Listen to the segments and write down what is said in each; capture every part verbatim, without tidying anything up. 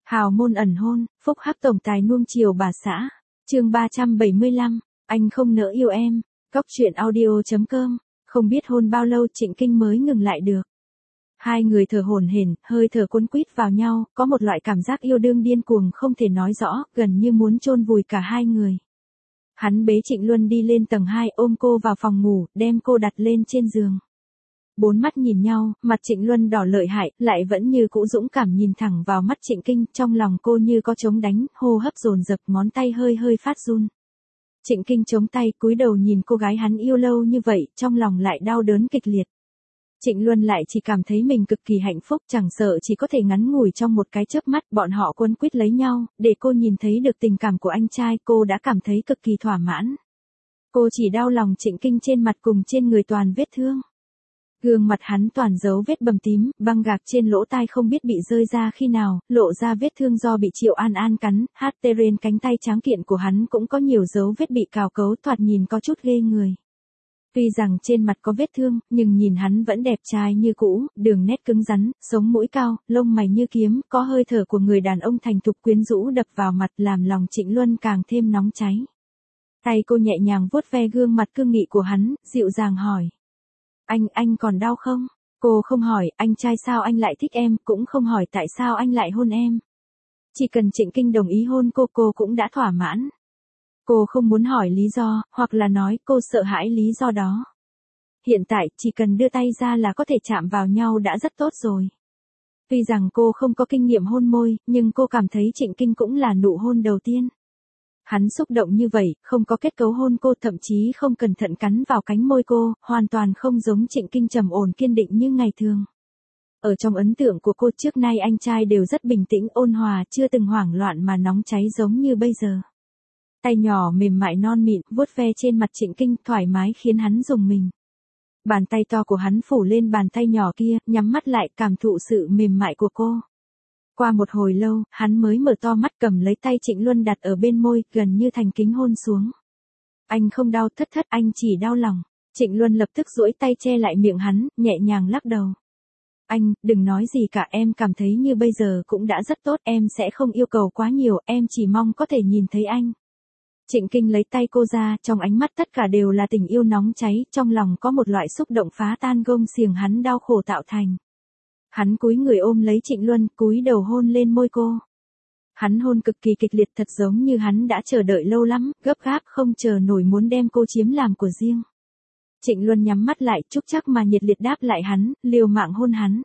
Hào môn ẩn hôn, phúc hắc tổng tài nuông chiều bà xã. Chương ba trăm bảy mươi lăm, anh không nỡ yêu em. Cóc truyện audio chấm com. Không biết hôn bao lâu Trịnh Kinh mới ngừng lại được. Hai người thở hổn hển, hơi thở cuốn quýt vào nhau, có một loại cảm giác yêu đương điên cuồng không thể nói rõ, gần như muốn chôn vùi cả hai người. Hắn bế Trịnh Luân đi lên tầng hai, ôm cô vào phòng ngủ, đem cô đặt lên trên giường. Bốn mắt nhìn nhau, mặt Trịnh Luân đỏ lợi hại, lại vẫn như cũ dũng cảm nhìn thẳng vào mắt Trịnh Kinh, trong lòng cô như có trống đánh, hô hấp dồn dập, ngón tay hơi hơi phát run. Trịnh Kinh chống tay, cúi đầu nhìn cô gái hắn yêu lâu như vậy, trong lòng lại đau đớn kịch liệt. Trịnh Luân lại chỉ cảm thấy mình cực kỳ hạnh phúc, chẳng sợ chỉ có thể ngắn ngủi trong một cái chớp mắt, bọn họ quấn quýt lấy nhau, để cô nhìn thấy được tình cảm của anh trai, cô đã cảm thấy cực kỳ thỏa mãn. Cô chỉ đau lòng Trịnh Kinh trên mặt cùng trên người toàn vết thương. Gương mặt hắn toàn dấu vết bầm tím, băng gạc trên lỗ tai không biết bị rơi ra khi nào, lộ ra vết thương do bị Triệu An An cắn, hát tê trên cánh tay tráng kiện của hắn cũng có nhiều dấu vết bị cào cấu, thoạt nhìn có chút ghê người. Tuy rằng trên mặt có vết thương, nhưng nhìn hắn vẫn đẹp trai như cũ, đường nét cứng rắn, sống mũi cao, lông mày như kiếm, có hơi thở của người đàn ông thành thục quyến rũ đập vào mặt, làm lòng Trịnh Luân càng thêm nóng cháy. Tay cô nhẹ nhàng vuốt ve gương mặt cương nghị của hắn, dịu dàng hỏi. Anh, anh còn đau không? Cô không hỏi, anh trai sao anh lại thích em, cũng không hỏi tại sao anh lại hôn em. Chỉ cần Trịnh Kinh đồng ý hôn cô, cô cũng đã thỏa mãn. Cô không muốn hỏi lý do, hoặc là nói cô sợ hãi lý do đó. Hiện tại, chỉ cần đưa tay ra là có thể chạm vào nhau đã rất tốt rồi. Tuy rằng cô không có kinh nghiệm hôn môi, nhưng cô cảm thấy Trịnh Kinh cũng là nụ hôn đầu tiên. Hắn xúc động như vậy, không có kết cấu hôn cô, thậm chí không cẩn thận cắn vào cánh môi cô, hoàn toàn không giống Trịnh Kinh trầm ổn kiên định như ngày thường. Ở trong ấn tượng của cô trước nay anh trai đều rất bình tĩnh ôn hòa, chưa từng hoảng loạn mà nóng cháy giống như bây giờ. Tay nhỏ mềm mại non mịn, vuốt ve trên mặt Trịnh Kinh thoải mái khiến hắn rùng mình. Bàn tay to của hắn phủ lên bàn tay nhỏ kia, nhắm mắt lại cảm thụ sự mềm mại của cô. Qua một hồi lâu, hắn mới mở to mắt cầm lấy tay Trịnh Luân đặt ở bên môi, gần như thành kính hôn xuống. Anh không đau thất thất, anh chỉ đau lòng. Trịnh Luân lập tức duỗi tay che lại miệng hắn, nhẹ nhàng lắc đầu. Anh, đừng nói gì cả, em cảm thấy như bây giờ cũng đã rất tốt, em sẽ không yêu cầu quá nhiều, em chỉ mong có thể nhìn thấy anh. Trịnh Kinh lấy tay cô ra, trong ánh mắt tất cả đều là tình yêu nóng cháy, trong lòng có một loại xúc động phá tan gông xiềng hắn đau khổ tạo thành. Hắn cúi người ôm lấy Trịnh Luân, cúi đầu hôn lên môi cô. Hắn hôn cực kỳ kịch liệt, thật giống như hắn đã chờ đợi lâu lắm, gấp gáp không chờ nổi muốn đem cô chiếm làm của riêng. Trịnh Luân nhắm mắt lại, chúc chắc mà nhiệt liệt đáp lại hắn, liều mạng hôn hắn.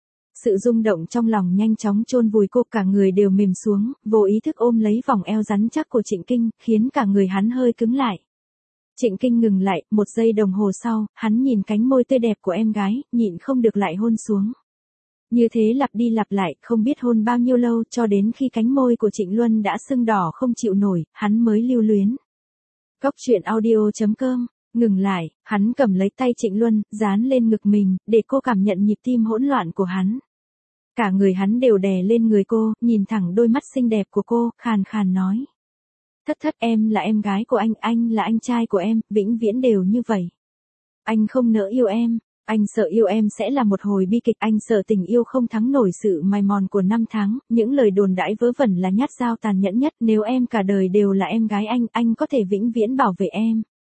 Sự rung động trong lòng nhanh chóng chôn vùi cô, cả người đều mềm xuống, vô ý thức ôm lấy vòng eo rắn chắc của Trịnh Kinh, khiến cả người hắn hơi cứng lại. Trịnh Kinh ngừng lại, một giây đồng hồ sau, hắn nhìn cánh môi tươi đẹp của em gái, nhịn không được lại hôn xuống. Như thế lặp đi lặp lại, không biết hôn bao nhiêu lâu, cho đến khi cánh môi của Trịnh Luân đã sưng đỏ không chịu nổi, hắn mới lưu luyến. Cóc truyện audio chấm com. Ngừng lại, hắn cầm lấy tay Trịnh Luân, dán lên ngực mình, để cô cảm nhận nhịp tim hỗn loạn của hắn. Cả người hắn đều đè lên người cô, nhìn thẳng đôi mắt xinh đẹp của cô, khàn khàn nói. Thất thất, em là em gái của anh, anh là anh trai của em, vĩnh viễn đều như vậy. Anh không nỡ yêu em, anh sợ yêu em sẽ là một hồi bi kịch, anh sợ tình yêu không thắng nổi sự mài mòn của năm tháng, những lời đồn đãi vớ vẩn là nhát dao tàn nhẫn nhất, nếu em cả đời đều là em gái anh, anh có thể vĩnh viễn bảo vệ em.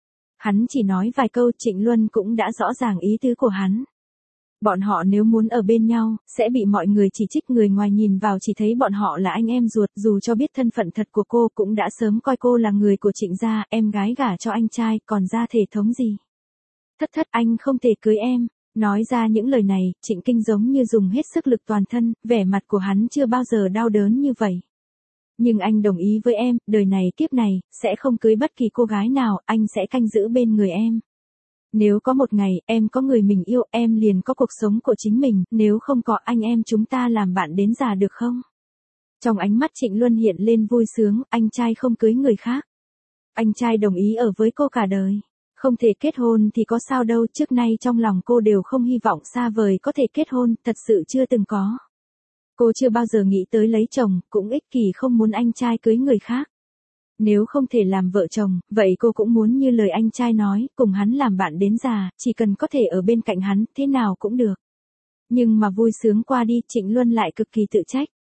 Hắn chỉ nói vài câu, Trịnh Luân cũng đã rõ ràng ý tứ của hắn. Bọn họ nếu muốn ở bên nhau, sẽ bị mọi người chỉ trích, người ngoài nhìn vào chỉ thấy bọn họ là anh em ruột, dù cho biết thân phận thật của cô cũng đã sớm coi cô là người của Trịnh gia, em gái gả cho anh trai, còn ra thể thống gì. Thất thất, anh không thể cưới em. Nói ra những lời này, Trịnh Kinh giống như dùng hết sức lực toàn thân, vẻ mặt của hắn chưa bao giờ đau đớn như vậy. Nhưng anh đồng ý với em, đời này kiếp này, sẽ không cưới bất kỳ cô gái nào, anh sẽ canh giữ bên người em. Nếu có một ngày, em có người mình yêu, em liền có cuộc sống của chính mình, nếu không có anh em chúng ta làm bạn đến già được không? Trong ánh mắt Trịnh Luân hiện lên vui sướng, anh trai không cưới người khác. Anh trai đồng ý ở với cô cả đời. Không thể kết hôn thì có sao đâu, trước nay trong lòng cô đều không hy vọng xa vời có thể kết hôn, thật sự chưa từng có. Cô chưa bao giờ nghĩ tới lấy chồng, cũng ích kỷ không muốn anh trai cưới người khác. Nếu không thể làm vợ chồng, vậy cô cũng muốn như lời anh trai nói, cùng hắn làm bạn đến già, chỉ cần có thể ở bên cạnh hắn, thế nào cũng được. Nhưng mà vui sướng qua đi, Trịnh Luân lại cực kỳ tự trách.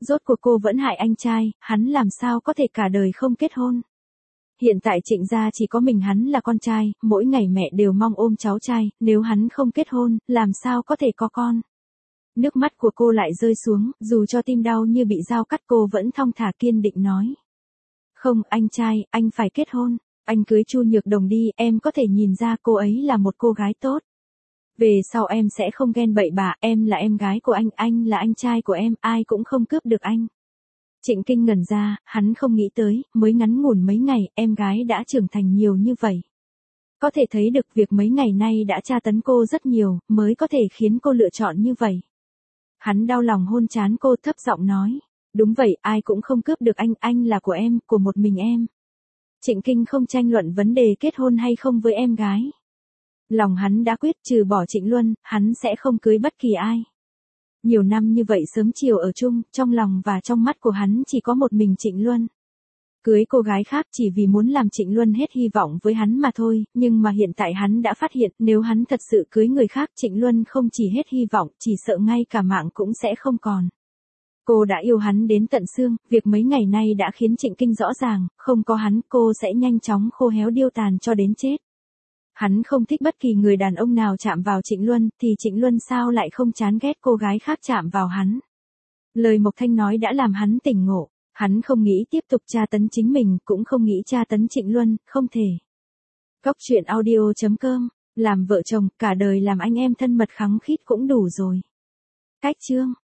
Rốt cuộc cô vẫn hại anh trai, hắn làm sao có thể cả đời không kết hôn. Hiện tại Trịnh gia chỉ có mình hắn là con trai, mỗi ngày mẹ đều mong ôm cháu trai, nếu hắn không kết hôn, làm sao có thể có con. Nước mắt của cô lại rơi xuống, dù cho tim đau như bị dao cắt cô vẫn thong thả kiên định nói. Không, anh trai, anh phải kết hôn. Anh cưới Chu Nhược Đồng đi, em có thể nhìn ra cô ấy là một cô gái tốt. Về sau em sẽ không ghen bậy bạ, em là em gái của anh, anh là anh trai của em, ai cũng không cướp được anh. Trịnh Kinh ngẩn ra, hắn không nghĩ tới, mới ngắn ngủn mấy ngày, em gái đã trưởng thành nhiều như vậy. Có thể thấy được việc mấy ngày nay đã tra tấn cô rất nhiều, mới có thể khiến cô lựa chọn như vậy. Hắn đau lòng hôn trán cô thấp giọng nói. Đúng vậy, ai cũng không cướp được anh, anh là của em, của một mình em. Trịnh Kinh không tranh luận vấn đề kết hôn hay không với em gái. Lòng hắn đã quyết trừ bỏ Trịnh Luân, hắn sẽ không cưới bất kỳ ai. Nhiều năm như vậy sớm chiều ở chung, trong lòng và trong mắt của hắn chỉ có một mình Trịnh Luân. Cưới cô gái khác chỉ vì muốn làm Trịnh Luân hết hy vọng với hắn mà thôi, nhưng mà hiện tại hắn đã phát hiện nếu hắn thật sự cưới người khác Trịnh Luân không chỉ hết hy vọng, chỉ sợ ngay cả mạng cũng sẽ không còn. Cô đã yêu hắn đến tận xương, việc mấy ngày nay đã khiến Trịnh Kinh rõ ràng, không có hắn cô sẽ nhanh chóng khô héo điêu tàn cho đến chết. Hắn không thích bất kỳ người đàn ông nào chạm vào Trịnh Luân, thì Trịnh Luân sao lại không chán ghét cô gái khác chạm vào hắn. Lời Mộc Thanh nói đã làm hắn tỉnh ngộ, hắn không nghĩ tiếp tục tra tấn chính mình, cũng không nghĩ tra tấn Trịnh Luân, không thể. Cóc truyện audio chấm com, làm vợ chồng, cả đời làm anh em thân mật khăng khít cũng đủ rồi. Cách chương